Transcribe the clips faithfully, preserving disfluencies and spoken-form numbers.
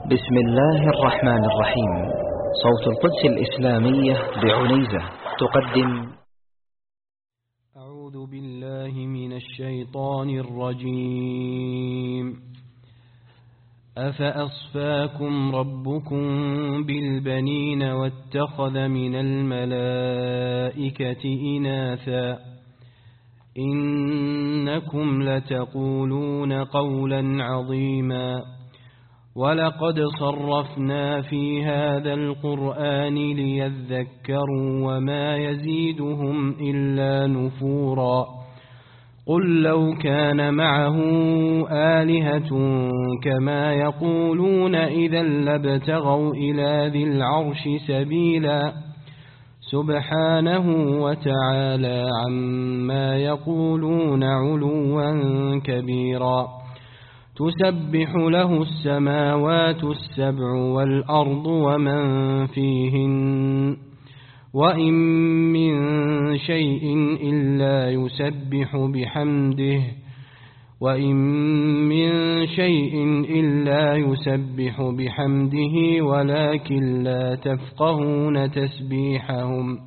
بسم الله الرحمن الرحيم. صوت القدس الإسلامية بعنيزة تقدم. أعوذ بالله من الشيطان الرجيم. أفأصفاكم ربكم بالبنين واتخذ من الملائكة إناثا إنكم لتقولون قولا عظيما ولقد صرفنا في هذا القرآن ليذكروا وما يزيدهم إلا نفورا قل لو كان معه آلهة كما يقولون إذا لابتغوا إلى ذي العرش سبيلا سبحانه وتعالى عما يقولون علوا كبيرا تسبح له السماوات السبع والأرض ومن فيهن وإن من شيء إلا يسبح بحمده وإن من شيء إلا يسبح بحمده ولكن لا تفقهون تسبيحهم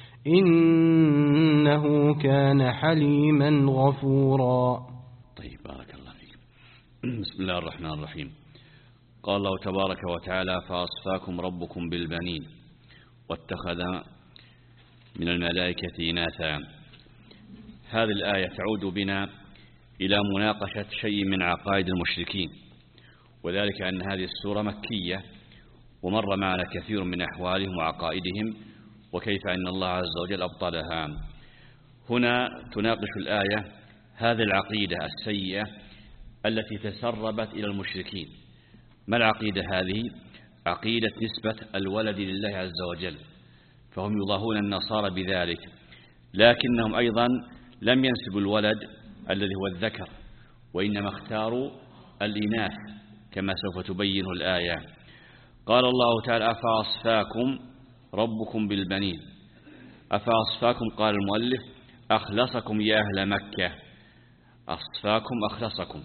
إنه كان حليما غفورا. طيب، بارك الله فيك. بسم الله الرحمن الرحيم. قال الله تبارك وتعالى: فأصفاكم ربكم بالبنين واتخذ من الملائكة إناثا. هذه الآية تعود بنا إلى مناقشة شيء من عقائد المشركين، وذلك أن هذه السورة مكية، ومر معنا كثير من أحوالهم وعقائدهم وكيف أن الله عز وجل أبطلها. هنا تناقش الآية هذه العقيدة السيئة التي تسربت إلى المشركين. ما العقيدة هذه؟ عقيدة نسبة الولد لله عز وجل، فهم يضاهون النصارى بذلك، لكنهم أيضا لم ينسبوا الولد الذي هو الذكر، وإنما اختاروا الإناث كما سوف تبين الآية. قال الله تعالى: أفأصفاكم ربكم بالبنين. أفأصفاكم، قال المؤلف: أخلصكم يا أهل مكة. أصفاكم أخلصكم،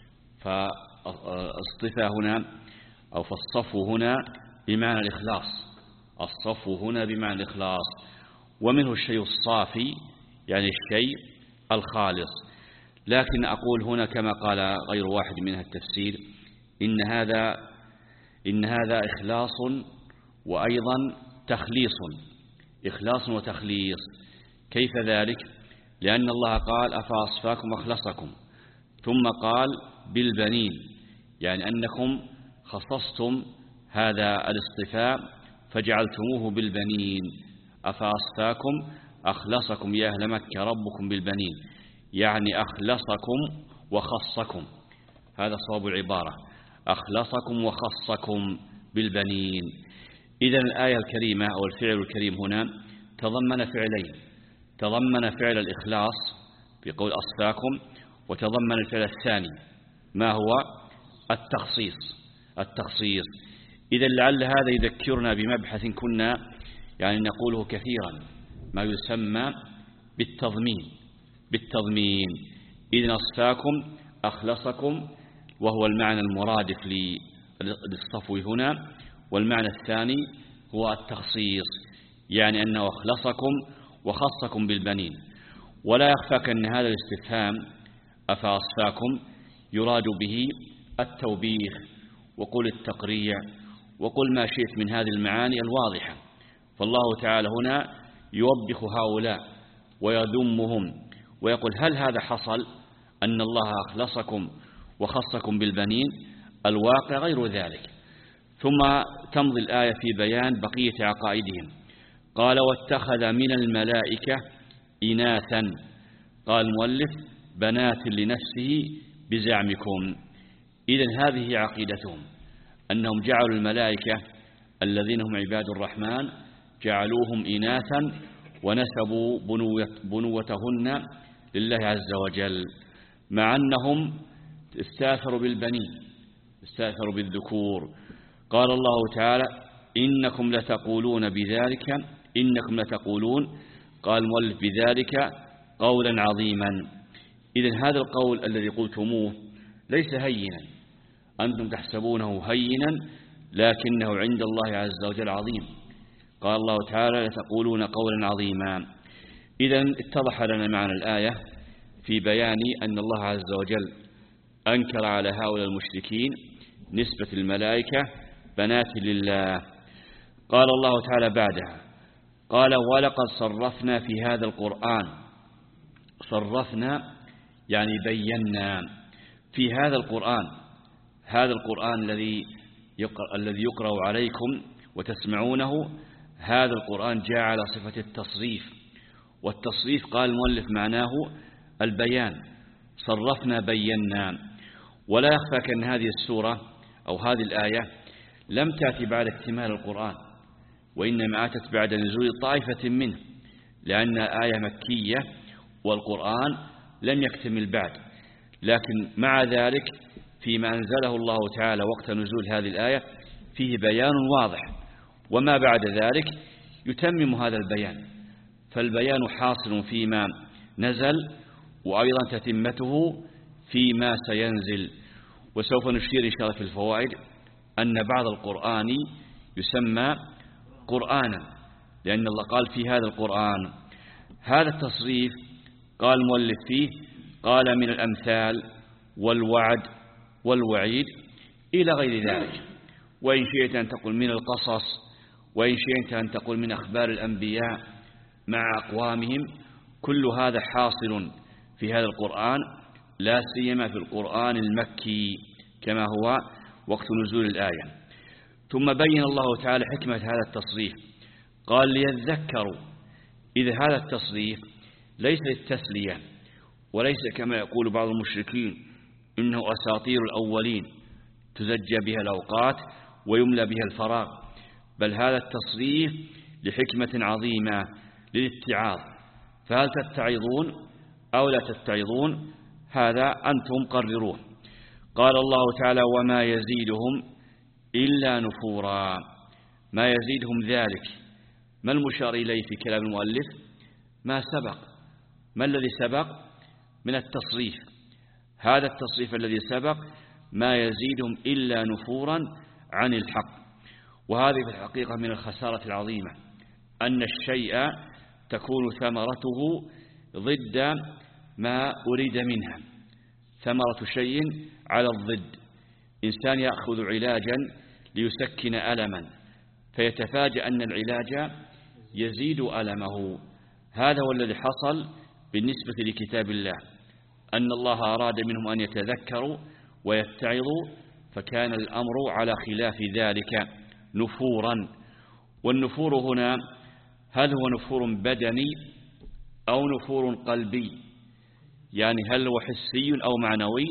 فاصطفى هنا أو فالصفو هنا بمعنى الإخلاص. الصفو هنا بمعنى الإخلاص، ومنه الشيء الصافي يعني الشيء الخالص. لكن أقول هنا كما قال غير واحد منها التفسير: إن هذا إن هذا إخلاص وأيضا تخليص، إخلاص وتخليص. كيف ذلك؟ لأن الله قال: أفأصفاكم أخلصكم، ثم قال بالبنين، يعني أنكم خصصتم هذا الاصطفاء فجعلتموه بالبنين. أفأصفاكم أخلصكم يا أهل مكة ربكم بالبنين، يعني أخلصكم وخصكم. هذا صواب العبارة، أخلصكم وخصكم بالبنين. إذن الآية الكريمة أو الفعل الكريم هنا تضمن فعلين: تضمن فعل الإخلاص في قول أصفاكم، وتضمن الفعل الثاني ما هو التخصيص. التخصيص إذن لعل هذا يذكرنا بمبحث كنا يعني نقوله كثيرا، ما يسمى بالتضمين. بالتضمين إذن أصفاكم أخلصكم، وهو المعنى المرادف للصفو هنا، والمعنى الثاني هو التخصيص، يعني أنه أخلصكم وخصكم بالبنين. ولا يخفاك أن هذا الاستفهام أفأصفاكم يراد به التوبيخ وقل التقريع وقل ما شئت من هذه المعاني الواضحة. فالله تعالى هنا يوبخ هؤلاء ويذمهم ويقول: هل هذا حصل أن الله أخلصكم وخصكم بالبنين؟ الواقع غير ذلك. ثم تمضي الآية في بيان بقية عقائدهم. قال: واتخذ من الملائكة إناثا. قال المؤلف: بنات لنفسه بزعمكم. إذن هذه عقيدتهم، أنهم جعلوا الملائكة الذين هم عباد الرحمن جعلوهم إناثا ونسبوا بنوتهن لله عز وجل، مع أنهم استاثروا بالبنين، استاثروا بالذكور. قال الله تعالى: إنكم لتقولون بذلك إنكم لتقولون قال المؤلف بذلك قولا عظيما. إذن هذا القول الذي قلتموه ليس هينا، أنتم تحسبونه هينا، لكنه عند الله عز وجل عظيم. قال الله تعالى لتقولون قولا عظيما. إذن اتضح لنا معنى الآية في بيان أن الله عز وجل أنكر على هؤلاء المشركين نسبة الملائكة بنات لله. قال الله تعالى بعدها قال ولقد صرفنا في هذا القرآن. صرفنا يعني بينا في هذا القرآن. هذا القرآن الذي يقرأ, الذي يقرأ عليكم وتسمعونه، هذا القرآن جاء على صفة التصريف. والتصريف قال المؤلف معناه البيان. صرفنا بينا. ولا يخفى أن هذه السورة أو هذه الآية لم تأتي بعد اكتمال القرآن، وإنما أتت بعد نزول طائفة منه، لأن آية مكية والقرآن لم يكتمل بعد. لكن مع ذلك فيما أنزله الله تعالى وقت نزول هذه الآية فيه بيان واضح، وما بعد ذلك يتمم هذا البيان. فالبيان حاصل فيما نزل، وأيضا تتمته فيما سينزل. وسوف نشير إن شاء الله في الفوائد أن بعض القرآن يسمى قرآنا، لأن الله قال في هذا القرآن. هذا التصريف قال المؤلف فيه قال من الأمثال والوعد والوعيد إلى غير ذلك. وإن شئت أن تقول من القصص، وإن شئت أن تقول من أخبار الأنبياء مع أقوامهم، كل هذا حاصل في هذا القرآن، لا سيما في القرآن المكي كما هو وقت نزول الآية. ثم بين الله تعالى حكمة هذا التصريف قال ليذكروا. إذا هذا التصريف ليس للتسلية، وليس كما يقول بعض المشركين إنه أساطير الأولين تزجى بها الأوقات ويملى بها الفراغ، بل هذا التصريف لحكمة عظيمة للاتعاظ. فهل تتعظون أو لا تتعظون؟ هذا أنتم قرروه. قال الله تعالى وما يزيدهم إلا نفورا. ما يزيدهم ذلك، ما المشار إليه في كلام المؤلف؟ ما سبق. ما الذي سبق من التصريف؟ هذا التصريف الذي سبق ما يزيدهم إلا نفورا عن الحق. وهذه في الحقيقة من الخسارة العظيمة، أن الشيء تكون ثمرته ضد ما أريد منها. ثمرة شيء على الضد. إنسان يأخذ علاجا ليسكن ألما، فيتفاجأ أن العلاج يزيد ألمه. هذا هو الذي حصل بالنسبة لكتاب الله، أن الله أراد منهم أن يتذكروا ويتعظوا، فكان الأمر على خلاف ذلك نفورا. والنفور هنا هل هو نفور بدني أو نفور قلبي؟ يعني هل هو حسي أو معنوي؟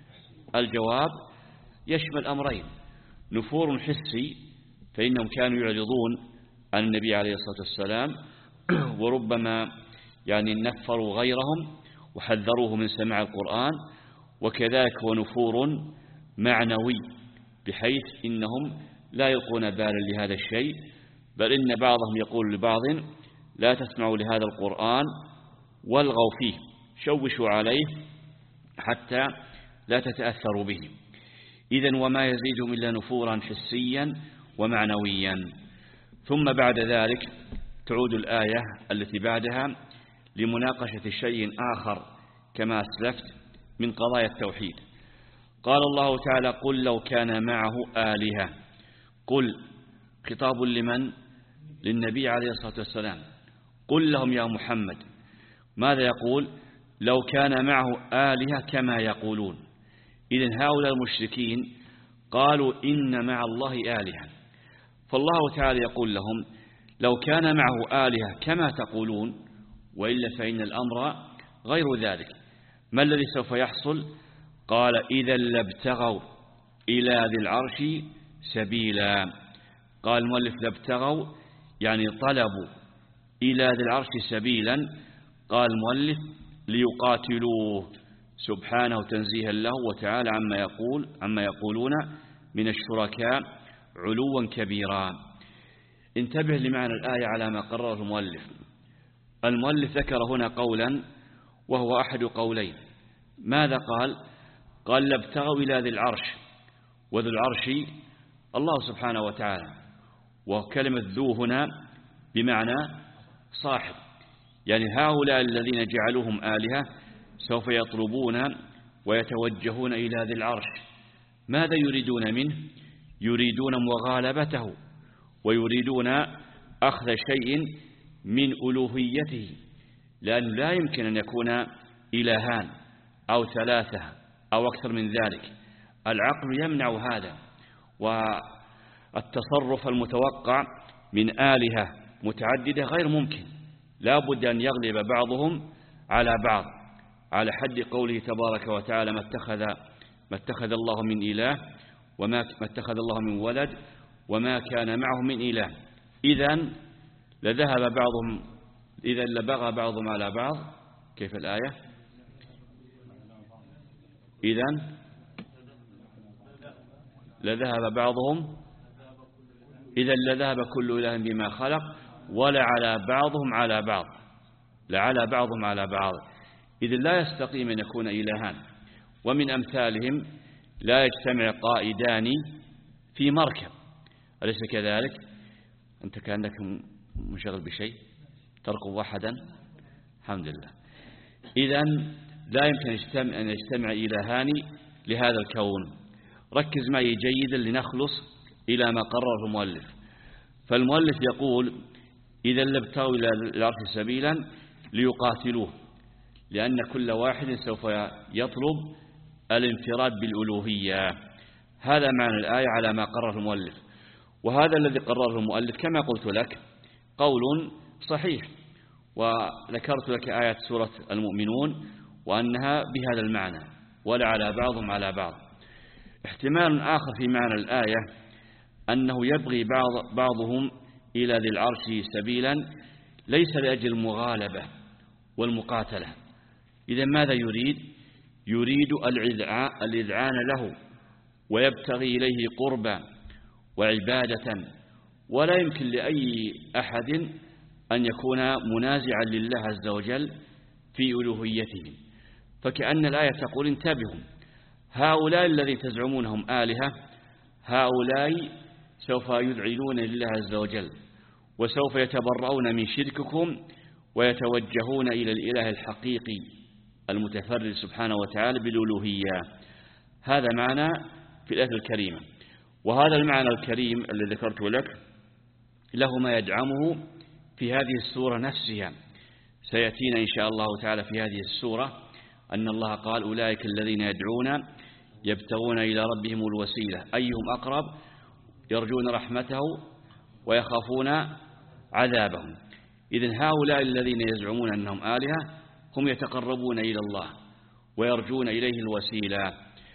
الجواب يشمل أمرين. نفور حسي فإنهم كانوا يعرضون عن النبي عليه الصلاة والسلام، وربما يعني نفروا غيرهم وحذروه من سماع القرآن. وكذلك هو نفور معنوي، بحيث إنهم لا يلقون بالا لهذا الشيء، بل إن بعضهم يقول لبعض لا تسمعوا لهذا القرآن والغوا فيه، شوشوا عليه حتى لا تتأثروا به. إذن وما يزيدهم إلا نفورا حسيا ومعنويا. ثم بعد ذلك تعود الآية التي بعدها لمناقشة شيء آخر كما أسلفت من قضايا التوحيد. قال الله تعالى قل لو كان معه آلهة. قل خطاب لمن؟ للنبي عليه الصلاة والسلام. قل لهم يا محمد. ماذا يقول؟ لو كان معه آلهة كما يقولون. إذن هؤلاء المشركين قالوا إن مع الله آلهة، فالله تعالى يقول لهم لو كان معه آلهة كما تقولون، وإلا فإن الأمر غير ذلك. ما الذي سوف يحصل؟ قال إذا لابتغوا إلى ذي العرش سبيلا. قال المؤلف لابتغوا يعني طلبوا إلى ذي العرش سبيلا. قال المؤلف ليقاتلوه سبحانه تنزيها له وتعالى عما يقول عما يقولون من الشركاء علوا كبيرا. انتبه لمعنى الآية على ما قرره المؤلف. المؤلف ذكر هنا قولا وهو أحد قولين. ماذا قال؟ قال لابتغوا إلى ذي العرش. وذو العرش الله سبحانه وتعالى. وكلمة ذو هنا بمعنى صاحب، يعني هؤلاء الذين جعلوهم آلهة سوف يطلبون ويتوجهون إلى ذي العرش. ماذا يريدون منه؟ يريدون مغالبته، ويريدون أخذ شيء من ألوهيته، لأنه لا يمكن أن يكون إلهان أو ثلاثة أو أكثر من ذلك. العقل يمنع هذا، والتصرف المتوقع من آلهة متعددة غير ممكن، لا بد أن يغلب بعضهم على بعض، على حد قوله تبارك وتعالى: ما اتخذ ما اتخذ الله من إله وما اتخذ الله من ولد وما كان معه من إله. إذن لذهب بعضهم إذا لبغى بعضهم على بعض. كيف الآية؟ إذن لذهب بعضهم إذا لذهب كل إله بما خلق ولعلى بعضهم على بعض لعلى بعضهم على بعض. إذن لا يستقيم أن يكون إلهان. ومن أمثالهم لا يجتمع قائدان في مركب، أليس كذلك؟ أنت كأنك منشغل بشيء ترقب أحدا. الحمد لله. إذن لا يمكن أن يجتمع إلهان لهذا الكون. ركز معي جيدا لنخلص إلى ما قرره المؤلف. فالمؤلف يقول: إذا لابتغوا إلى العرش سبيلا ليقاتلوه، لأن كل واحد سوف يطلب الانفراد بالألوهية. هذا معنى الآية على ما قرره المؤلف. وهذا الذي قرره المؤلف كما قلت لك قول صحيح، وذكرت لك آية سورة المؤمنون وأنها بهذا المعنى: ولعلى بعضهم على بعض. احتمال آخر في معنى الآية أنه يبغي بعض بعضهم إلى ذي العرش سبيلا ليس لأجل المغالبة والمقاتلة. إذا ماذا يريد؟ يريد الإذعان له ويبتغي إليه قربا وعبادة. ولا يمكن لأي أحد أن يكون منازعا لله عز وجل في ألوهيته. فكأن الآية تقول: انتبهوا، هؤلاء الذين تزعمونهم آلهة هؤلاء سوف يذعنون لله عز وجل، وسوف يتبرؤون من شرككم ويتوجهون إلى الإله الحقيقي المتفرد سبحانه وتعالى بالألوهية. هذا معنى في الآية الكريمة. وهذا المعنى الكريم الذي ذكرته لك له ما يدعمه في هذه السورة نفسها. سيأتينا إن شاء الله تعالى في هذه السورة أن الله قال: أولئك الذين يدعون يبتغون إلى ربهم الوسيلة أيهم أقرب يرجون رحمته ويخافون عذابهم. إذن هؤلاء الذين يزعمون أنهم آلهة هم يتقربون إلى الله ويرجون إليه الوسيلة.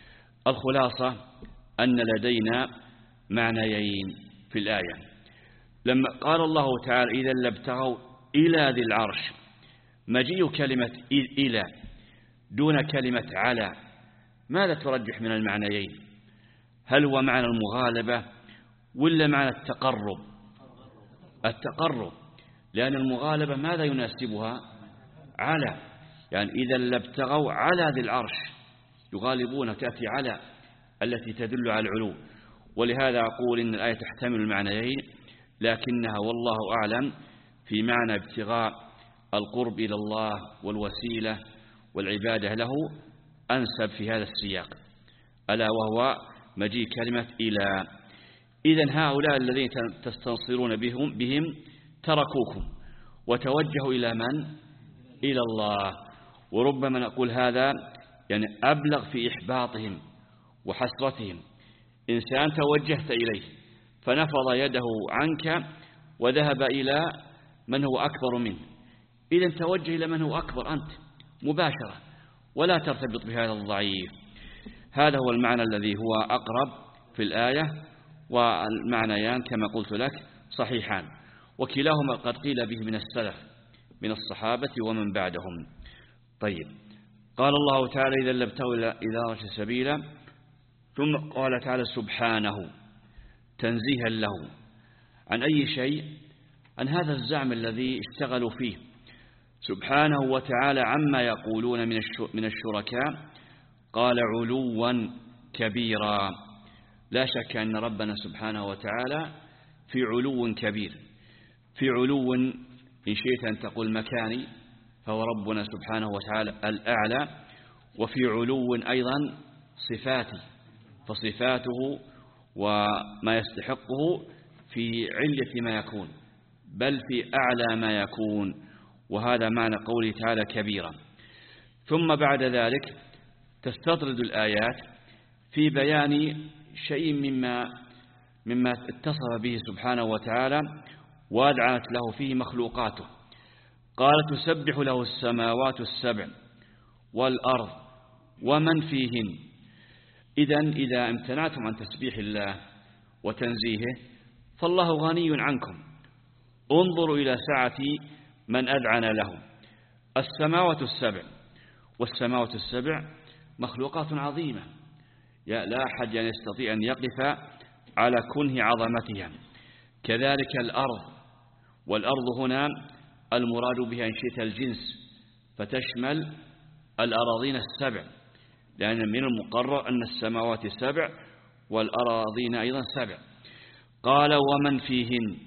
الخلاصة أن لدينا معنيين في الآية. لما قال الله تعالى: إذا لابتغوا إلى ذي العرش، مجيء كلمة إلى دون كلمة على، ماذا ترجح من المعنيين؟ هل هو معنى المغالبة ولا معنى التقرب؟ التقرب، لأن المغالبة ماذا يناسبها؟ على، يعني إذا لابتغوا على ذي العرش، يغالبون، تأتي على التي تدل على العلو. ولهذا أقول إن الآية تحتمل المعنيين، لكنها والله أعلم في معنى ابتغاء القرب إلى الله والوسيلة والعبادة له أنسب في هذا السياق، ألا وهو مجيء كلمة إلى. إذن هؤلاء الذين تستنصرون بهم بهم تركوكم وتوجهوا إلى من؟ إلى الله. وربما نقول هذا يعني أبلغ في إحباطهم وحسرتهم. إنسان توجهت إليه فنفض يده عنك وذهب إلى من هو أكبر منه، إذن توجه إلى من هو أكبر أنت مباشرة، ولا ترتبط بهذا الضعيف. هذا هو المعنى الذي هو أقرب في الآية، والمعنيان كما قلت لك صحيحان، وكلاهما قد قيل به من السلف من الصحابة ومن بعدهم. طيب، قال الله تعالى: إذا لابتغوا إلى عرش سبيلا، ثم قال تعالى سبحانه تنزيها له عن أي شيء؟ عن هذا الزعم الذي اشتغلوا فيه سبحانه وتعالى عما يقولون من من الشركاء. قال: علوا كبيرا. لا شك أن ربنا سبحانه وتعالى في علو كبير، في علو إن شئت أن تقول مكاني فهو ربنا سبحانه وتعالى الأعلى، وفي علو أيضا صفاتي، فصفاته وما يستحقه في علة ما يكون، بل في أعلى ما يكون، وهذا معنى قوله تعالى كبيرا. ثم بعد ذلك تستطرد الآيات في بيان شيء مما مما اتصف به سبحانه وتعالى وأدعنت له فيه مخلوقاته. قال تسبح له السماوات السبع والأرض ومن فيهن. إذن إذا امتنعتم عن تسبيح الله وتنزيهه فالله غني عنكم. انظروا إلى سعة من أذعن له. السماوات السبع، والسماوات السبع مخلوقات عظيمة لا أحد يعني يستطيع أن يقف على كنه عظمتها. كذلك الأرض، والأرض هنا المراد بها إن شئت الجنس، فتشمل الأراضين السبع، لأن من المقرر أن السماوات سبع والأراضين أيضا سبع. قال ومن فيهن،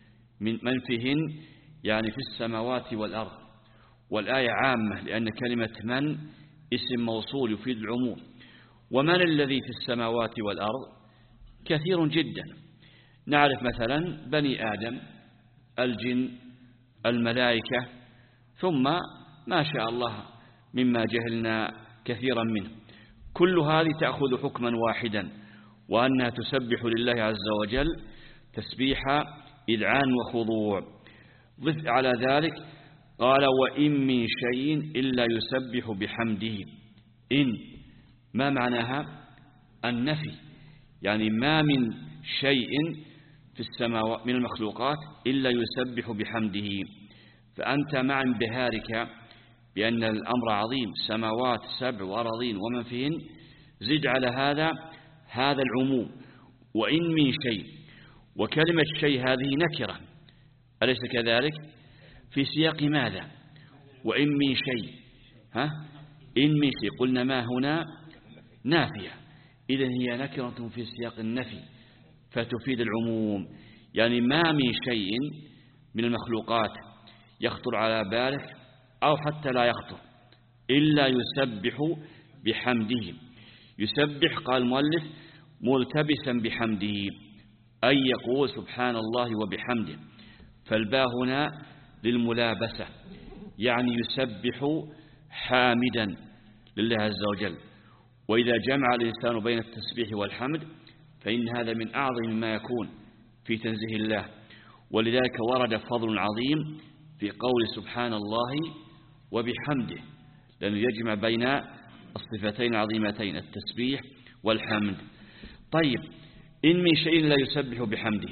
من فيهن يعني في السماوات والأرض، والآية عامة لأن كلمة من اسم موصول يفيد العموم. ومن الذي في السماوات والأرض كثير جدا، نعرف مثلا بني آدم، الجن، الملائكة، ثم ما شاء الله مما جهلنا كثيرا منه. كل هذه تأخذ حكما واحدا، وأنها تسبح لله عز وجل تسبيح إذعان وخضوع. ضف على ذلك قال وإن من شيء إلا يسبح بحمده. إن ما معناها؟ النفي، يعني ما من شيء في السماوات من المخلوقات إلا يسبح بحمده. فأنت مع انبهارك بأن الأمر عظيم، سماوات سبع وأراضين ومن فيهن، زد على هذا هذا العموم وإن من شيء. وكلمة شيء هذه نكرة أليس كذلك؟ في سياق ماذا؟ وإن من شيء، ها؟ إن من شيء، قلنا ما هنا نافية، إذن هي نكرة في سياق النفي فتفيد العموم، يعني ما من شيء من المخلوقات يخطر على بالك أو حتى لا يخطر إلا يسبح بحمده. يسبح قال المؤلف ملتبسا بحمده، أي يقول سبحان الله وبحمده، فالباء هنا للملابسة، يعني يسبح حامدا لله عز وجل. وإذا جمع الإنسان بين التسبيح والحمد فإن هذا من أعظم ما يكون في تنزيه الله، ولذلك ورد فضل عظيم في قول سبحان الله وبحمده، لأنه يجمع بين الصفتين العظيمتين التسبيح والحمد. طيب، إن من شيء لا يسبح بحمده،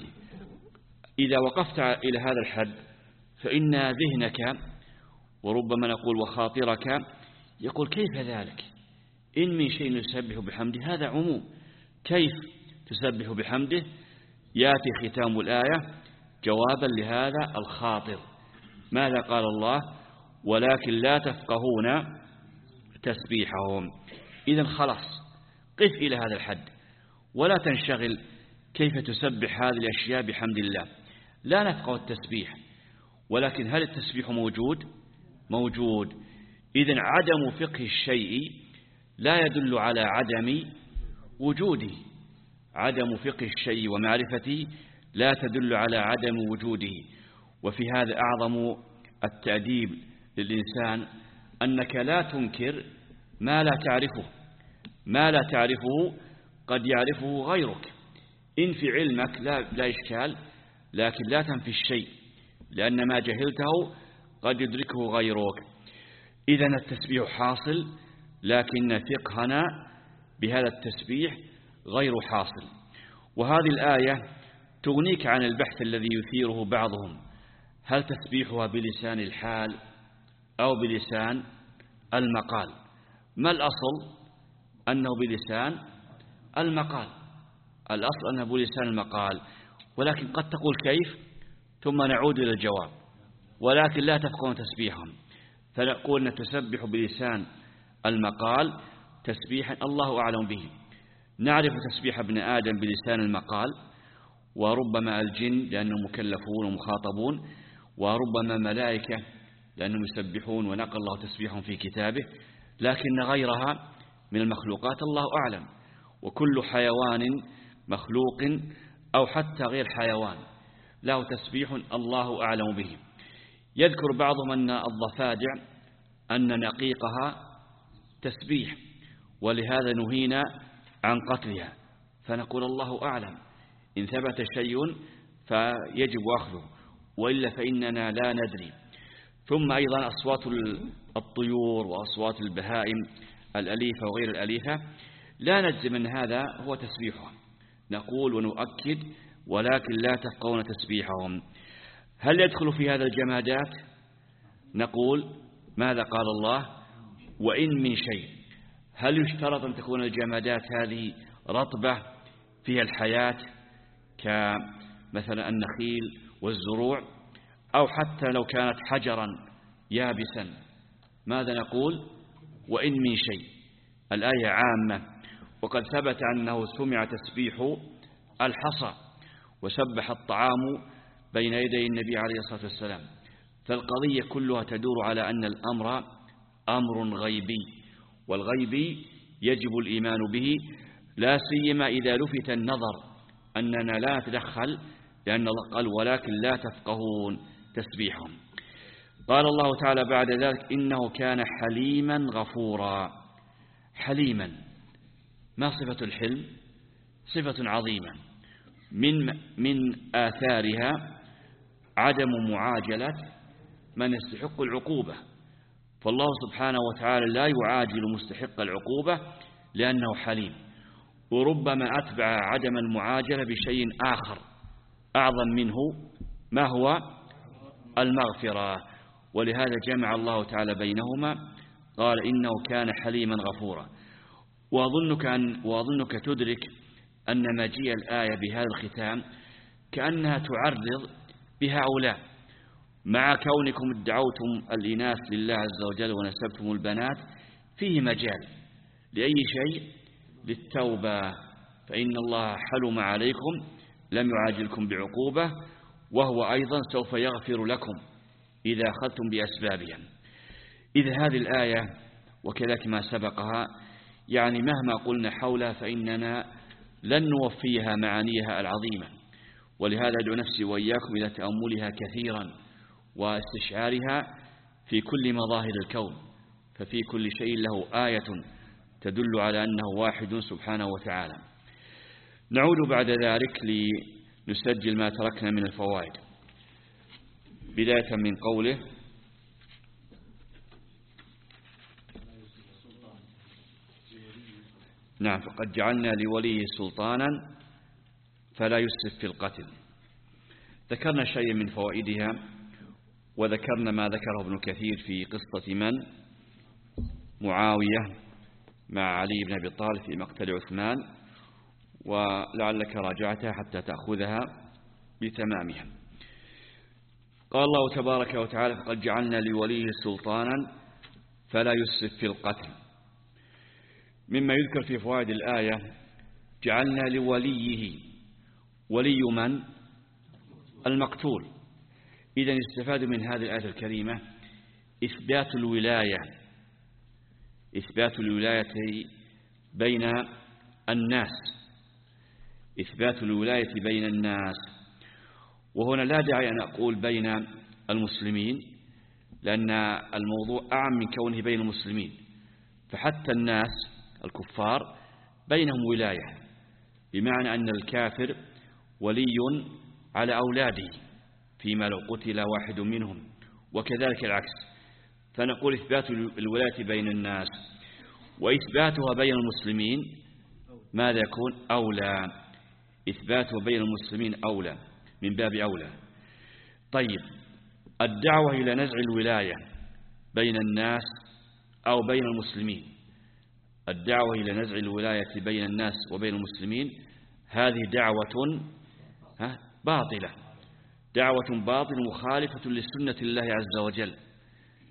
إذا وقفت إلى هذا الحد فإن ذهنك وربما نقول وخاطرك يقول كيف ذلك؟ إن من شيء يسبح بحمده هذا عموم، كيف تسبح بحمده؟ يأتي ختام الآية جوابا لهذا الخاطر. ماذا قال الله؟ ولكن لا تفقهون تسبيحهم. إذن خلاص، قف إلى هذا الحد ولا تنشغل كيف تسبح هذه الأشياء بحمد الله. لا نفقه التسبيح، ولكن هل التسبيح موجود؟ موجود. إذن عدم فقه الشيء لا يدل على عدم وجوده، عدم فقه الشيء ومعرفته لا تدل على عدم وجوده. وفي هذا أعظم التأديب للإنسان أنك لا تنكر ما لا تعرفه، ما لا تعرفه قد يعرفه غيرك. إن في علمك لا, لا إشكال، لكن لا تنفي الشيء، لأن ما جهلته قد يدركه غيرك. إذن التسبيح حاصل، لكن فقهنا بهذا التسبيح غير حاصل. وهذه الآية تغنيك عن البحث الذي يثيره بعضهم، هل تسبيحها بلسان الحال أو بلسان المقال؟ ما الأصل؟ أنه بلسان المقال، الأصل أنه بلسان المقال، ولكن قد تقول كيف، ثم نعود إلى الجواب. ولكن لا تفقهون تسبيحهم، فنقول أن تسبح بلسان المقال تسبيحا الله أعلم به، نعرف تسبيح ابن آدم بلسان المقال، وربما الجن لأنهم مكلفون ومخاطبون، وربما ملائكة لأنهم يسبحون ونقل الله تسبيحهم في كتابه، لكن غيرها من المخلوقات الله أعلم. وكل حيوان مخلوق أو حتى غير حيوان له تسبيح الله أعلم به. يذكر بعضهم أن الضفادع أن نقيقها تسبيح، ولهذا نهينا عن قتلها، فنقول الله أعلم، إن ثبت شيء فيجب أخذه، وإلا فإننا لا ندري. ثم أيضا أصوات الطيور وأصوات البهائم الأليفة وغير الأليفة لا نجزم أن هذا هو تسبيحهم، نقول ونؤكد ولكن لا تفقهون تسبيحهم. هل يدخل في هذا الجمادات؟ نقول ماذا قال الله؟ وإن من شيء. هل يشترط أن تكون الجمادات هذه رطبة فيها الحياة كمثلا النخيل والزروع، أو حتى لو كانت حجرا يابسا؟ ماذا نقول؟ وإن من شيء. الآية عامة، وقد ثبت أنه سمع تسبيح الحصى وسبح الطعام بين يدي النبي عليه الصلاة والسلام. فالقضية كلها تدور على أن الأمر أمر غيبي، والغيبي يجب الإيمان به، لا سيما إذا لفت النظر أننا لا نتدخل، لأن الله قال ولكن لا تفقهون تسبيحهم. قال الله تعالى بعد ذلك إنه كان حليما غفورا. حليما، ما صفة الحلم؟ صفة عظيمة من من آثارها عدم معاجلة من يستحق العقوبة، فالله سبحانه وتعالى لا يعاجل مستحق العقوبة لأنه حليم، وربما أتبع عدم المعاجلة بشيء آخر أعظم منه، ما هو؟ المغفرة. ولهذا جمع الله تعالى بينهما، قال إنه كان حليما غفورا. وأظنك, أن وأظنك تدرك أن مجيء الآية بهذا الختام كأنها تعرض بهؤلاء، مع كونكم ادعوتم الإناث لله عز وجل ونسبتم البنات، فيه مجال لأي شيء، للتوبة، فإن الله حلم عليكم لم يعاجلكم بعقوبة، وهو أيضا سوف يغفر لكم إذا أخذتم بأسبابها. إذا هذه الآية وكذلك ما سبقها يعني مهما قلنا حولها فإننا لن نوفيها معانيها العظيمة، ولهذا أدعو نفسي وإياكم إلى تأملها كثيرا واستشعارها في كل مظاهر الكون، ففي كل شيء له آية تدل على أنه واحد سبحانه وتعالى. نعود بعد ذلك لنسجل ما تركنا من الفوائد، بداية من قوله نعم فقد جعلنا لوليه سلطانا فلا يسرف في القتل. ذكرنا شيئا من فوائدها، وذكرنا ما ذكره ابن كثير في قصة من؟ معاوية مع علي بن أبي طالب في مقتل عثمان، ولعلك راجعتها حتى تأخذها بتمامها. قال الله تبارك وتعالى فقد جعلنا لوليه سلطانا فلا يسرف في القتل. مما يذكر في فوائد الآية جعلنا لوليه، ولي من؟ المقتول. إذن استفاد من هذه الآية الكريمة إثبات الولاية، إثبات الولاية بين الناس، إثبات الولاية بين الناس. وهنا لا داعي أن أقول بين المسلمين، لأن الموضوع أعم من كونه بين المسلمين، فحتى الناس الكفار بينهم ولاية، بمعنى أن الكافر ولي على أولاده فيما لو قتل واحد منهم، وكذلك العكس. فنقول إثبات الولاية بين الناس وإثباتها بين المسلمين ماذا يكون؟ أولى. إثباتها بين المسلمين أولى، من باب أولى. طيب، الدعوة إلى نزع الولاية بين الناس أو بين المسلمين، الدعوة إلى نزع الولاية بين الناس وبين المسلمين هذه دعوة باطلة، دعوة باطلة مخالفة لسنة الله عز وجل،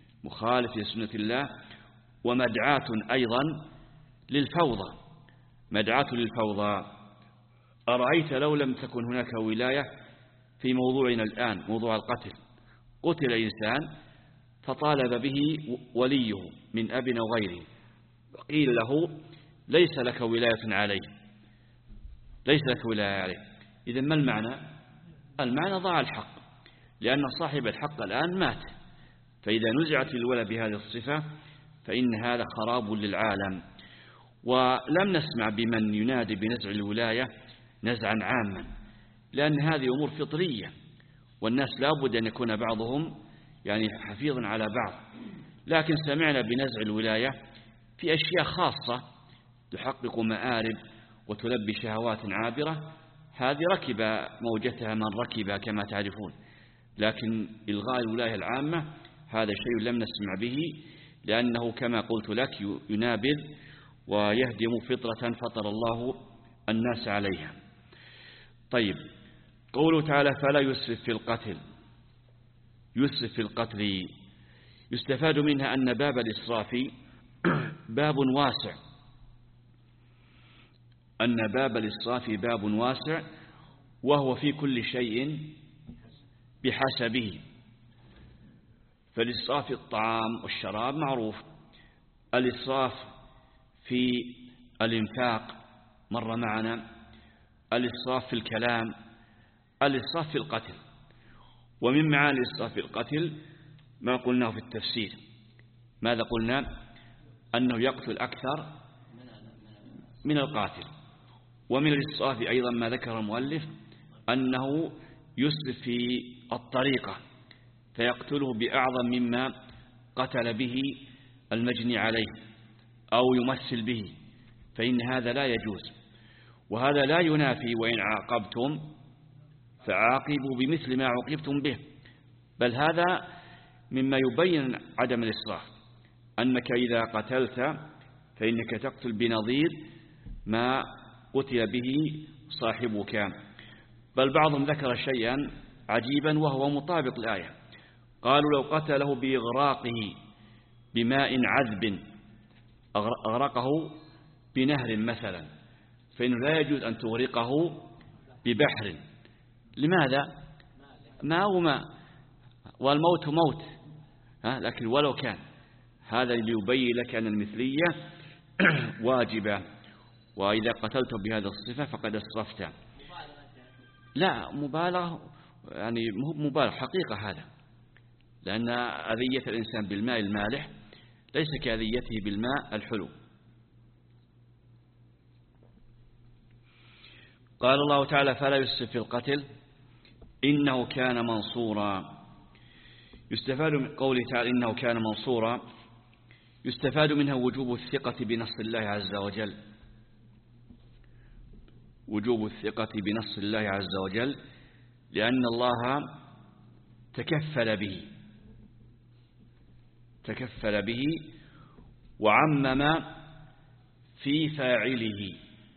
مخالفة لسنة الله، ومدعاة أيضا للفوضى، مدعاة للفوضى. أرأيت لو لم تكن هناك ولاية في موضوعنا الآن، موضوع القتل، قتل إنسان فطالب به وليه من أب أو غيره، قيل له ليس لك ولاية عليه، ليس لك ولاية عليه، إذن ما المعنى؟ المعنى ضاع الحق، لأن صاحب الحق الآن مات، فإذا نزعت الولاية بهذه الصفة فإن هذا خراب للعالم. ولم نسمع بمن ينادي بنزع الولاية نزعا عاما، لأن هذه أمور فطرية، والناس لابد أن يكون بعضهم يعني حفيظا على بعض، لكن سمعنا بنزع الولاية في أشياء خاصة تحقق مآرب وتلبي شهوات عابرة، هذه ركب موجتها من ركب كما تعرفون، لكن إلغاء الولاية العامة هذا شيء لم نسمع به، لأنه كما قلت لك ينابذ ويهدم فطرة فطر الله الناس عليها. طيب، قوله تعالى فلا يسرف في القتل، يسرف في القتل يستفاد منها أن باب الإسراف باب واسع، أن باب الإسراف باب واسع، وهو في كل شيء بحسبه. فالإسراف في الطعام والشراب معروف، الإسراف في الإنفاق مر معنا، الإسراف في الكلام، الإسراف في القتل. ومن معاني الإسراف في القتل ما قلناه في التفسير، ماذا قلنا؟ أنه يقتل أكثر من القاتل. ومن الإسراف أيضا ما ذكر المؤلف أنه يسرف في الطريقة فيقتله بأعظم مما قتل به المجني عليه أو يمثل به، فإن هذا لا يجوز. وهذا لا ينافي وإن عاقبتم فعاقبوا بمثل ما عوقبتم به، بل هذا مما يبين عدم الإسراف، أنك إذا قتلت فإنك تقتل بنظير ما قتل به صاحبك. بل بعضهم ذكر شيئا عجيبا وهو مطابق الآية، قالوا لو قتله بإغراقه بماء عذب، أغرقه بنهر مثلا، فإنه لا يجوز أن تغرقه ببحر. لماذا؟ ماء وماء والموت موت، ها؟ لكن ولو كان هذا ليبين لك أن المثلية واجبة، وإذا قتلت بهذا الصفة فقد أسرفت. لا مبالغة، يعني مبالغة حقيقة هذا، لأن أذية الإنسان بالماء المالح ليس كأذيته بالماء الحلو. قال الله تعالى فلا يسرف في القتل إنه كان منصورا. يستفاد من قوله تعالى إنه كان منصورا، يستفاد منها وجوب الثقة بنص الله عز وجل، وجوب الثقة بنص الله عز وجل، لأن الله تكفل به، تكفل به وعمم في فاعله،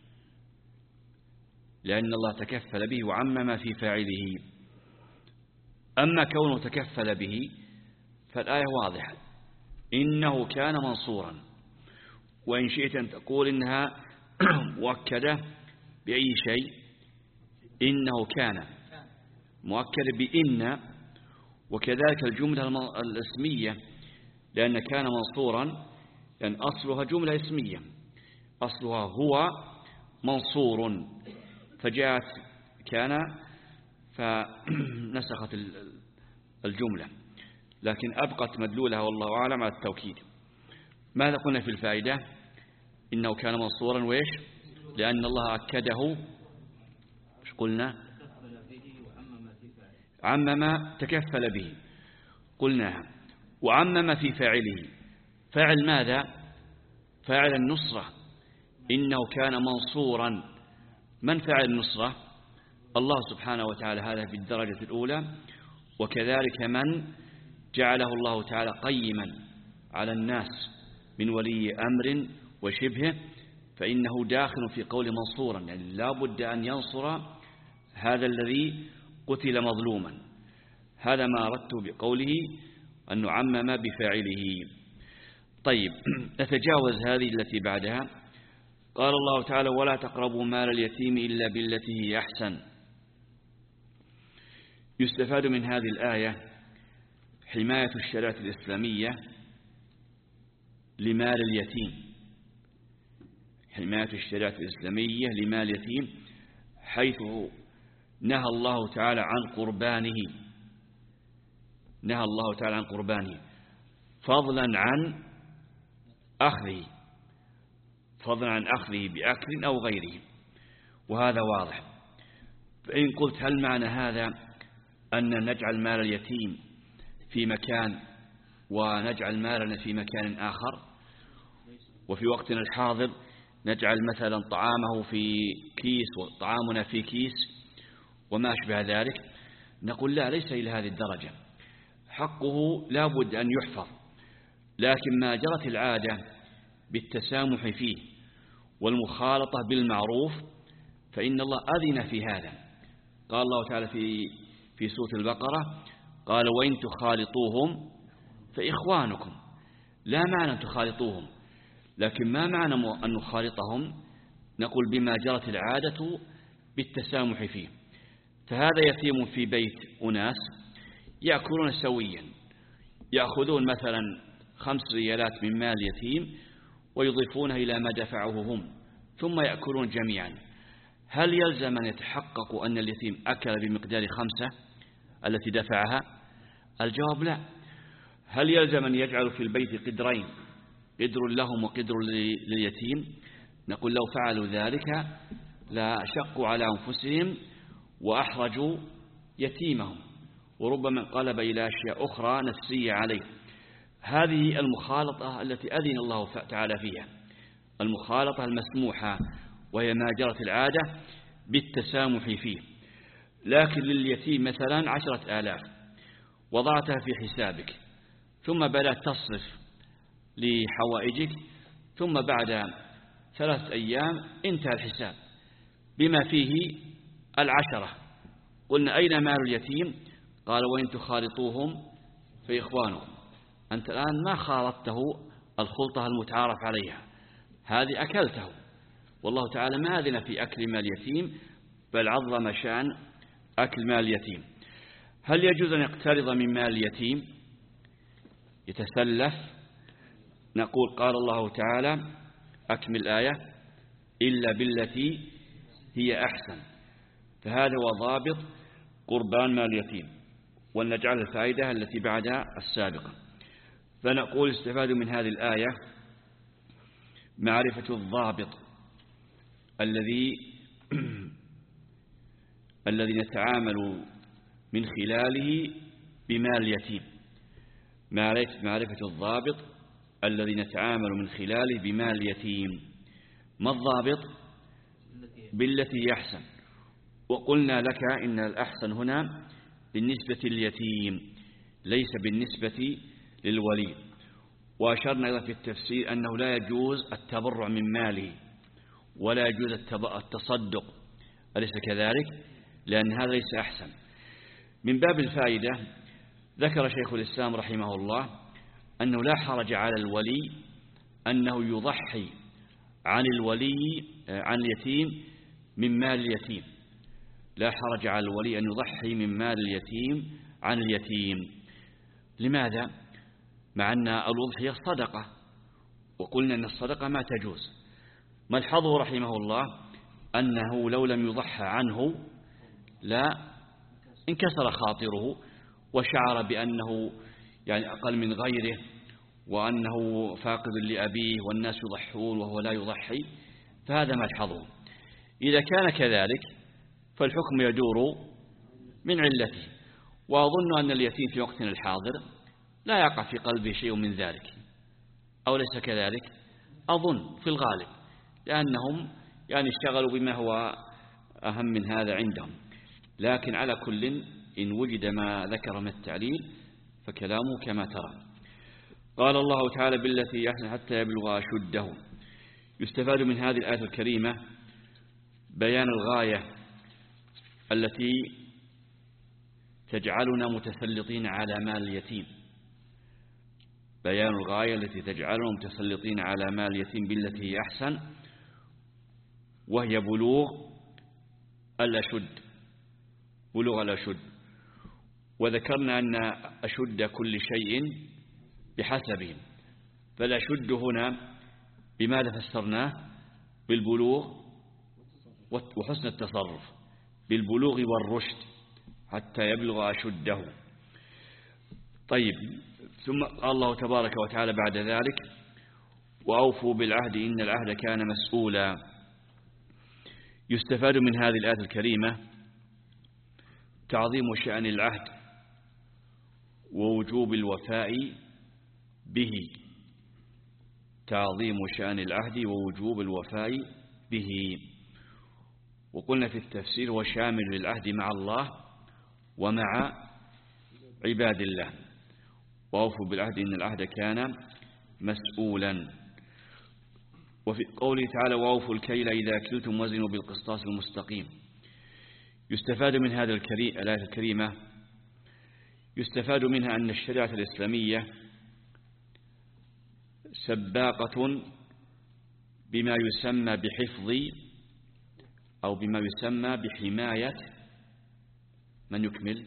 لأن الله تكفل به وعمم في فاعله. أما كونه تكفل به فالآية واضحة، إنه كان منصورا. وإن شئت أن تقول إنها مؤكدة بأي شيء، إنه كان مؤكد بإن، وكذلك الجملة الاسمية، لأن كان منصورا لأن أصلها جملة اسمية، أصلها هو منصور، فجاءت كان فنسخت الجملة، لكن أبقت مدلولها والله أعلم على التوكيد. ماذا قلنا في الفائدة؟ إنه كان منصورا وإيش؟ لأن الله أكده، إيش قلنا؟ عمم تكفل به قلناها، وعمم في فاعله. فاعل ماذا؟ فاعل النصرة، إنه كان منصورا. من فاعل النصرة؟ الله سبحانه وتعالى، هذا في الدرجة الأولى. وكذلك من جعله الله تعالى قيما على الناس من ولي أمر وشبهه، فإنه داخل في قول منصورا، يعني لا بد أن ينصر هذا الذي قتل مظلوما. هذا ما أردت بقوله أن نعمم بفاعله. طيب، نتجاوز هذه التي بعدها. قال الله تعالى ولا تقربوا مال اليتيم إلا بالتي هي أحسن. يستفاد من هذه الآية حماية الشريعة الإسلامية لمال اليتيم، حماية الشريعة الإسلامية لمال اليتيم، حيث نهى الله تعالى عن قربانه، نهى الله تعالى عن قربانه فضلا عن أخذه، فضلا عن أخذه بأكل أو غيره، وهذا واضح. فإن قلت هل معنى هذا أن نجعل مال اليتيم في مكان ونجعل مالنا في مكان آخر، وفي وقتنا الحاضر نجعل مثلا طعامه في كيس وطعامنا في كيس وما أشبه ذلك؟ نقول لا، ليس إلى هذه الدرجة، حقه لا بد أن يحفظ، لكن ما جرت العادة بالتسامح فيه والمخالطة بالمعروف فإن الله أذن في هذا. قال الله تعالى في في سورة البقرة قال وإن تخالطوهم فإخوانكم، لا معنى أن تخالطوهم، لكن ما معنى أن نخالطهم؟ نقول بما جرت العادة بالتسامح فيه. فهذا يتيم في بيت أناس يأكلون سويا، يأخذون مثلا خمس ريالات من مال يتيم ويضيفونها إلى ما دفعه هم ثم يأكلون جميعا، هل يلزم أن يتحقق أن اليتيم أكل بمقدار خمسة التي دفعها؟ الجواب لا. هل يلزم أن يجعل في البيت قدرين، قدر لهم وقدر لليتيم؟ نقول لو فعلوا ذلك لا شقوا على أنفسهم وأحرجوا يتيمهم، وربما انقلب إلى أشياء أخرى نفسية عليه. هذه المخالطة التي أذن الله تعالى فيها، المخالطة المسموحة، وهي ما جرت العادة بالتسامح فيه. لكن لليتيم مثلا عشرة آلاف وضعتها في حسابك ثم بدأت تصرف لحوائجك، ثم بعد ثلاثة أيام انتهى الحساب بما فيه العشرة، قلنا أين مال اليتيم؟ قال وإن تخالطوهم فإخوانكم. أنت الآن ما خالطته الخلطة المتعارف عليها، هذه أكلته، والله تعالى ما أذن في أكل مال اليتيم بل عظم شأن أكل مال اليتيم. هل يجوز أن يقترض من مال اليتيم يتسلف؟ نقول قال الله تعالى أكمل الآية إلا بالتي هي أحسن، فهذا هو ضابط قربان مال اليتيم، ولنجعل الفائدة التي بعدها السابقة. فنقول استفاد من هذه الآية معرفة الضابط الذي الذي نتعامل من خلاله بمال اليتيم، معرفة الضابط الذي نتعامل من خلاله بمال اليتيم. ما الضابط؟ بالتي يحسن، وقلنا لك إن الأحسن هنا بالنسبة لليتيم ليس بالنسبة للولي، وأشرنا إلى في التفسير أنه لا يجوز التبرع من ماله ولا يجوز التصدق، أليس كذلك؟ لأن هذا ليس أحسن. من باب الفائدة ذكر شيخ الإسلام رحمه الله أنه لا حرج على الولي أنه يضحي عن الولي عن اليتيم من مال اليتيم، لا حرج على الولي أن يضحي من مال اليتيم عن اليتيم. لماذا؟ مع أن الأضحية صدقة، وقلنا أن الصدقة ما تجوز. ملحظه رحمه الله أنه لو لم يضحى عنه لا انكسر خاطره وشعر بأنه يعني أقل من غيره، وأنه فاقد لأبيه والناس يضحون وهو لا يضحي، فهذا ملحظه. إذا كان كذلك فالحكم يدور من علته، وأظن أن اليتيم في وقتنا الحاضر لا يقع في قلبه شيء من ذلك، أو ليس كذلك؟ أظن في الغالب، لأنهم يعني اشتغلوا بما هو أهم من هذا عندهم. لكن على كل إن وجد ما ذكر من التعليل فكلامه كما ترى. قال الله تعالى بالتي يحسن حتى يبلغ أشده. يستفاد من هذه الآية الكريمة بيان الغاية التي تجعلنا متسلطين على مال اليتيم، بيان الغاية التي تجعلنا متسلطين على مال اليتيم بالتي هي أحسن، وهي بلوغ الأشد بلوغ الأشد. وذكرنا أن أشد كل شيء بحسبه، فالأشد هنا بماذا فسرناه؟ بالبلوغ وحسن التصرف، بالبلوغ والرشد حتى يبلغ أشده. طيب، ثم قال الله تبارك وتعالى بعد ذلك: وأوفوا بالعهد إن العهد كان مسؤولا. يستفاد من هذه الآية الكريمة تعظيم شأن العهد ووجوب الوفاء به، تعظيم شأن العهد ووجوب الوفاء به. وقلنا في التفسير هو شامل للعهد مع الله ومع عباد الله. وأوفوا بالعهد إن العهد كان مسؤولا. وفي قوله تعالى: وأوفوا الكيل إذا كلتم وزنوا بالقسطاس المستقيم. يستفاد من هذا الآية الكريمة يستفاد منها أن الشريعة الإسلامية سباقة بما يسمى بحفظ أو بما يسمى بحماية من يكمل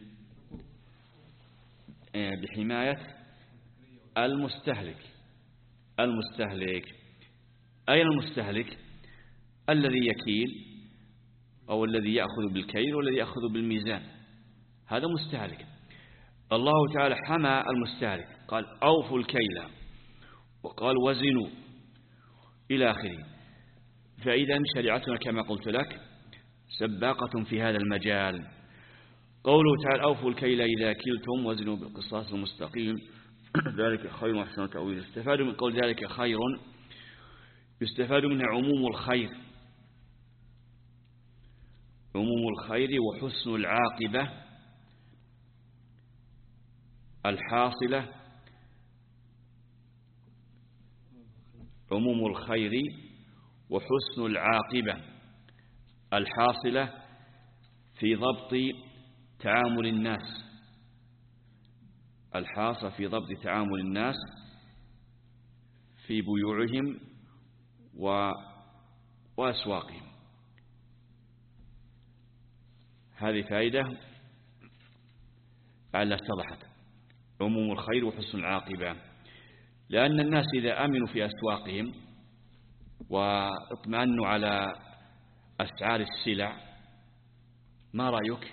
بحماية المستهلك. المستهلك أين المستهلك؟ الذي يكيل أو الذي يأخذ بالكيل والذي يأخذ بالميزان، هذا مستهلك. الله تعالى حمى المستهلك، قال: أوفوا الكيل، وقال: وزنوا، إلى آخره. فإذا شريعتنا كما قلت لك سباقة في هذا المجال. قوله تعالى: أوفوا الكيل إذا كلتم وزنوا بالقسطاس المستقيم ذلك خير وأحسن تأويلا. يستفاد من قول ذلك خير، يستفاد منها عموم الخير، عموم الخير وحسن العاقبة الحاصلة، عموم الخير وحسن العاقبة الحاصلة في ضبط تعامل الناس، الحاصلة في ضبط تعامل الناس في بيوعهم وأسواقهم. هذه فائدة لعلها اتضحت، عموم الخير وحسن العاقبة. لأن الناس إذا أمنوا في أسواقهم واطمأنوا على أسعار السلع، ما رأيك؟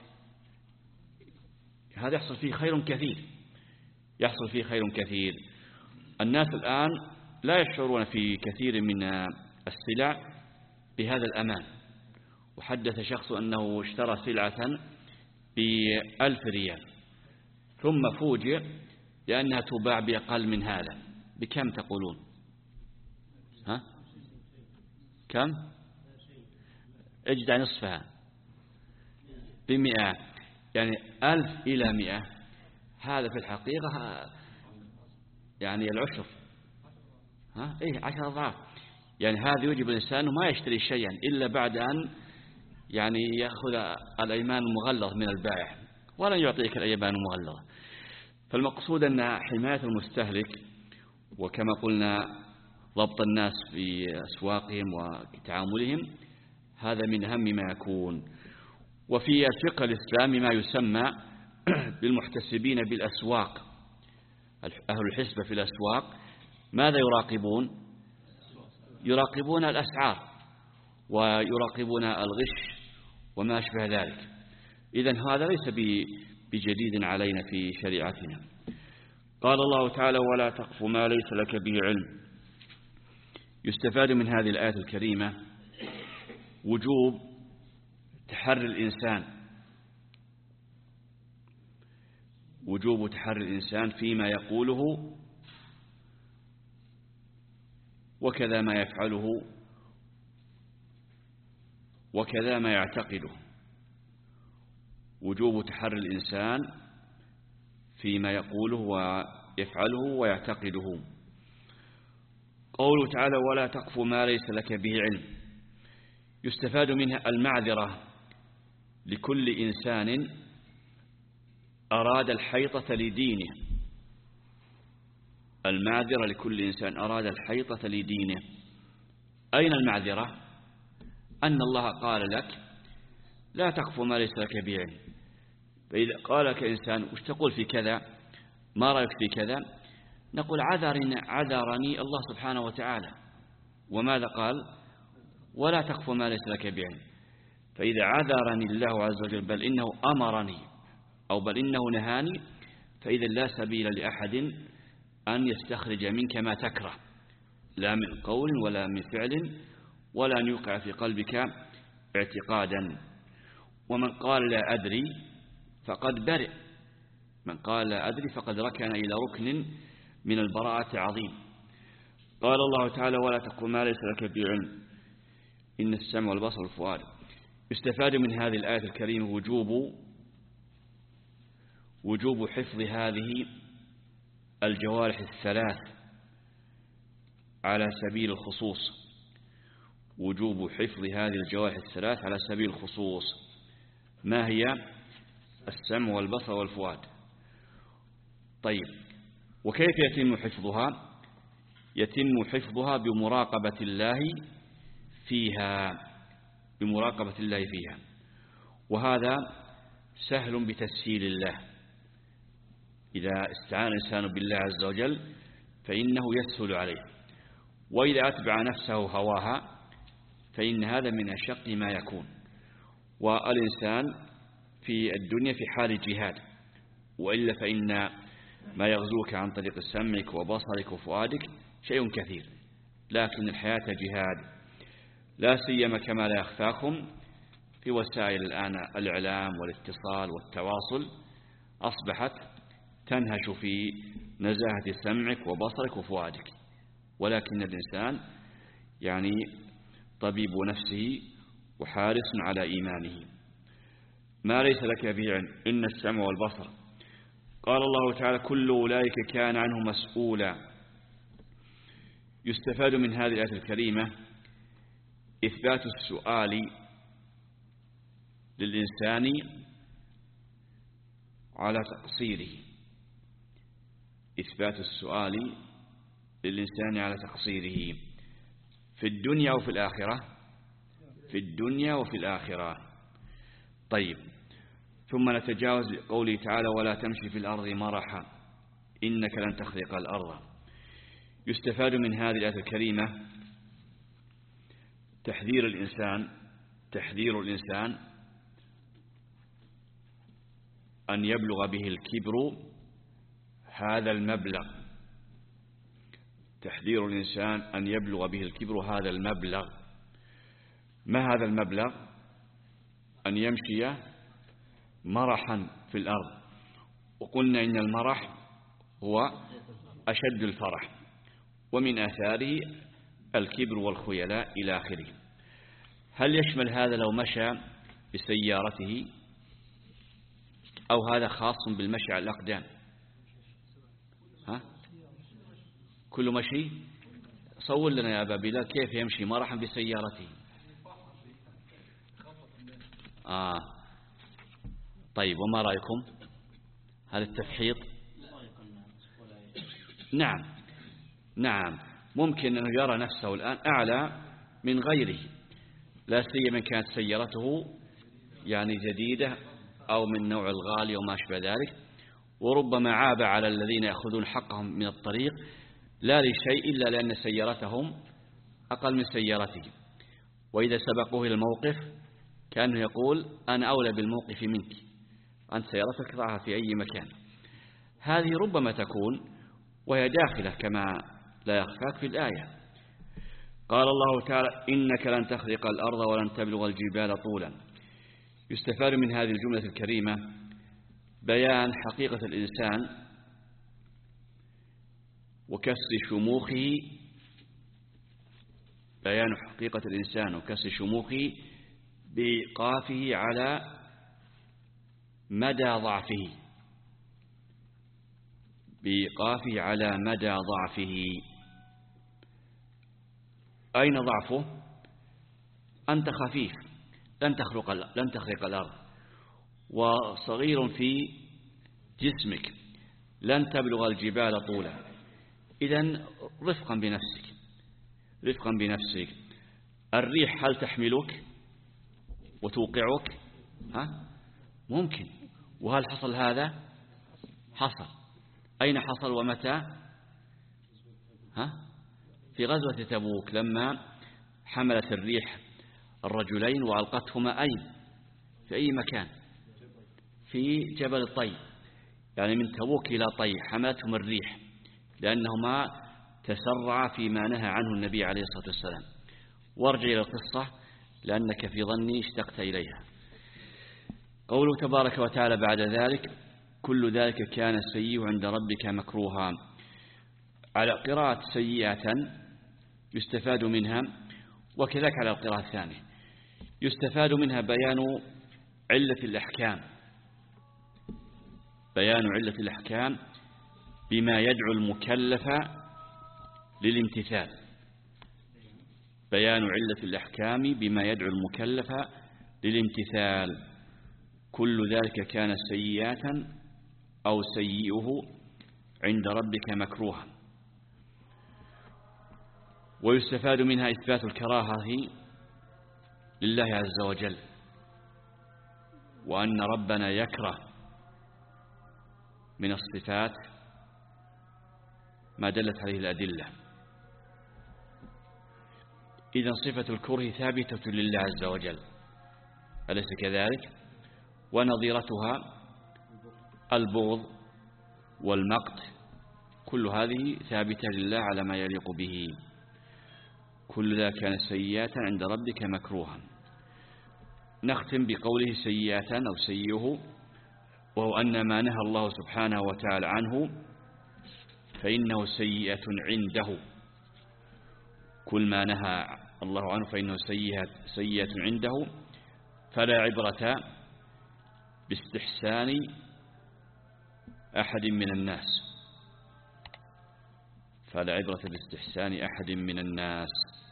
هذا يحصل فيه خير كثير، يحصل فيه خير كثير. الناس الآن لا يشعرون في كثير من السلع بهذا الأمان. وحدث شخص أنه اشترى سلعة بألف ريال ثم فوجئ لأنها تباع بأقل من هذا. بكم تقولون؟ ها؟ كم؟ اجدع نصفها بمئة، يعني ألف إلى مئة. هذا في الحقيقة يعني العشر، ها؟ إيه عشر أضعاف. يعني هذا يجب الإنسان ما يشتري شيئا إلا بعد أن يعني يأخذ الأيمان المغلظ من البائع، ولا يعطيك الأيمان المغلظة. فالمقصود أن حماية المستهلك، وكما قلنا ضبط الناس في أسواقهم وتعاملهم، هذا من أهم ما يكون. وفي الفقه الإسلامي ما يسمى بالمحتسبين بالأسواق. أهل الحسبة في الأسواق ماذا يراقبون؟ يراقبون الأسعار ويراقبون الغش وما أشبه ذلك. إذن هذا ليس بجديد علينا في شريعتنا. قال الله تعالى: ولا تقف ما ليس لك به علم. يستفاد من هذه الآية الكريمة وجوب تحري الإنسان، وجوب تحري الإنسان فيما يقوله وكذا ما يفعله وكذا ما يعتقده. وجوب تحري الإنسان فيما يقوله ويفعله ويعتقده. قوله تعالى: ولا تقف ما ليس لك به علم. يستفاد منها المعذرة لكل إنسان أراد الحيطة لدينه، المعذرة لكل إنسان أراد الحيطة لدينه. أين المعذرة؟ أن الله قال لك لا تقف ما ليس لك بعلم. فإذا قال لك إنسان وش تقول في كذا، ما رأيك في كذا، نقول عذرني, عذرني الله سبحانه وتعالى. وماذا قال؟ ولا تقف ما ليس لك بعلم. فإذا عذرني الله عز وجل بل إنه أمرني أو بل إنه نهاني، فإذا لا سبيل لأحد أن يستخرج منك ما تكره، لا من قول ولا من فعل، ولا أن يوقع في قلبك اعتقادا. ومن قال لا أدري فقد برئ، من قال لا أدري فقد ركن إلى ركن من البراءة عظيم. قال الله تعالى ولا تقل ما ليس لك بعلم إن السمع والبصر والفؤاد. يستفاد من هذه الآية الكريمة وجوب وجوب حفظ هذه الجوارح الثلاث على سبيل الخصوص، وجوب حفظ هذه الجوارح الثلاث على سبيل الخصوص. ما هي؟ السمع والبصر والفؤاد. طيب، وكيف يتم حفظها؟ يتم حفظها بمراقبة الله فيها، بمراقبة الله فيها، وهذا سهل بتسهيل الله. إذا استعان الإنسان بالله عز وجل فإنه يسهل عليه، وإذا أتبع نفسه هواها فإن هذا من أشق ما يكون. والإنسان في الدنيا في حال جهاد، وإلا فإن ما يغزوك عن طريق سمعك وبصرك وفؤادك شيء كثير، لكن الحياة جهاد، لا سيما كما لا يخفاكم في وسائل الآن الإعلام والاتصال والتواصل أصبحت تنهش في نزاهة سمعك وبصرك وفؤادك، ولكن الإنسان يعني طبيب نفسه وحارس على إيمانه. ما ليس لك به علم إن السمع والبصر. قال الله تعالى كل أولئك كان عنه مسؤولا. يستفاد من هذه الآية الكريمة إثبات السؤال للإنسان على تقصيره، إثبات السؤال للإنسان على تقصيره في الدنيا وفي الآخرة، في الدنيا وفي الآخرة. طيب، ثم نتجاوز قوله تعالى ولا تمشي في الأرض مرحا إنك لن تخرق الأرض. يستفاد من هذه الآية الكريمة تحذير الإنسان تحذير الإنسان أن يبلغ به الكبر هذا المبلغ، تحذير الإنسان أن يبلغ به الكبر هذا المبلغ. ما هذا المبلغ؟ أن يمشي مرحا في الأرض. وقلنا إن المرح هو أشد الفرح، ومن آثاره الكبر والخيلاء إلى آخره. هل يشمل هذا لو مشى بسيارته، أو هذا خاص بالمشي على الأقدام؟ ها؟ كل مشي؟ صور لنا يا أبا بلال كيف يمشي مرحا بسيارته. آه. طيب، وما رأيكم؟ هل التفحيط؟ نعم نعم ممكن أنه يرى نفسه الآن أعلى من غيره، لا سيما كانت سيارته يعني جديدة أو من نوع الغالي وما أشبه ذلك، وربما عاب على الذين يأخذون حقهم من الطريق لا لشيء إلا لأن سيارتهم أقل من سيارته، وإذا سبقوه إلى الموقف كأنه يقول أنا أولى بالموقف منك، أنت سيارتك ضعها في أي مكان. هذه ربما تكون وهي داخلة كما لا يخفاك في الآية. قال الله تعالى إنك لن تخرق الأرض ولن تبلغ الجبال طولا. يستفاد من هذه الجملة الكريمة بيان حقيقة الإنسان وكسر شموخه، بيان حقيقة الإنسان وكسر شموخه بإيقافه على مدى ضعفه، بإيقافه على مدى ضعفه. أين ضعفه؟ أنت خفيف لن تخرق لن تخرق الأرض، وصغير في جسمك لن تبلغ الجبال طولا. إذن رفقا بنفسك، رفقا بنفسك. الريح هل تحملك؟ وتوقعك؟ ها؟ ممكن. وهل حصل هذا؟ حصل. أين حصل ومتى؟ ها؟ في غزوة تبوك لما حملت الريح الرجلين وألقتهما أين؟ في أي مكان؟ في جبل الطي، يعني من تبوك إلى طي حملتهما الريح لأنهما تسرعا فيما نهى عنه النبي عليه الصلاة والسلام. وارجع إلى القصة لأنك في ظني اشتقت إليها. قوله تبارك وتعالى بعد ذلك: كل ذلك كان السيء عند ربك مكروها. على قراءة سيئة يستفاد منها، وكذلك على القراءة الثانية يستفاد منها بيان علة الأحكام، بيان علة الأحكام بما يدعو المكلف للامتثال، بيان علة الأحكام بما يدعو المكلف للامتثال. كل ذلك كان سيئات أو سيئه عند ربك مكروها. ويستفاد منها إثبات الكراهة لله عز وجل، وأن ربنا يكره من الصفات ما دلت عليه الأدلة. إذن صفة الكره ثابتة لله عز وجل، أليس كذلك؟ ونظيرتها البغض والمقت كل هذه ثابتة لله على ما يليق به. كل ذا كان سيئات عند ربك مكروها. نختم بقوله سيئات أو سيئه، وهو أن ما نهى الله سبحانه وتعالى عنه فإنه سيئة عنده. كل ما نهى الله عنه فإنه سيئة عنده، فلا عبرة باستحسان أحد من الناس، فلا عبرة باستحسان أحد من الناس.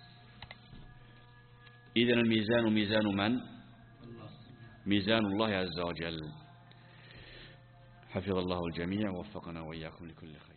إذن الميزان ميزان من؟ ميزان الله عز وجل. حفظ الله الجميع ووفقنا وإياكم لكل خير.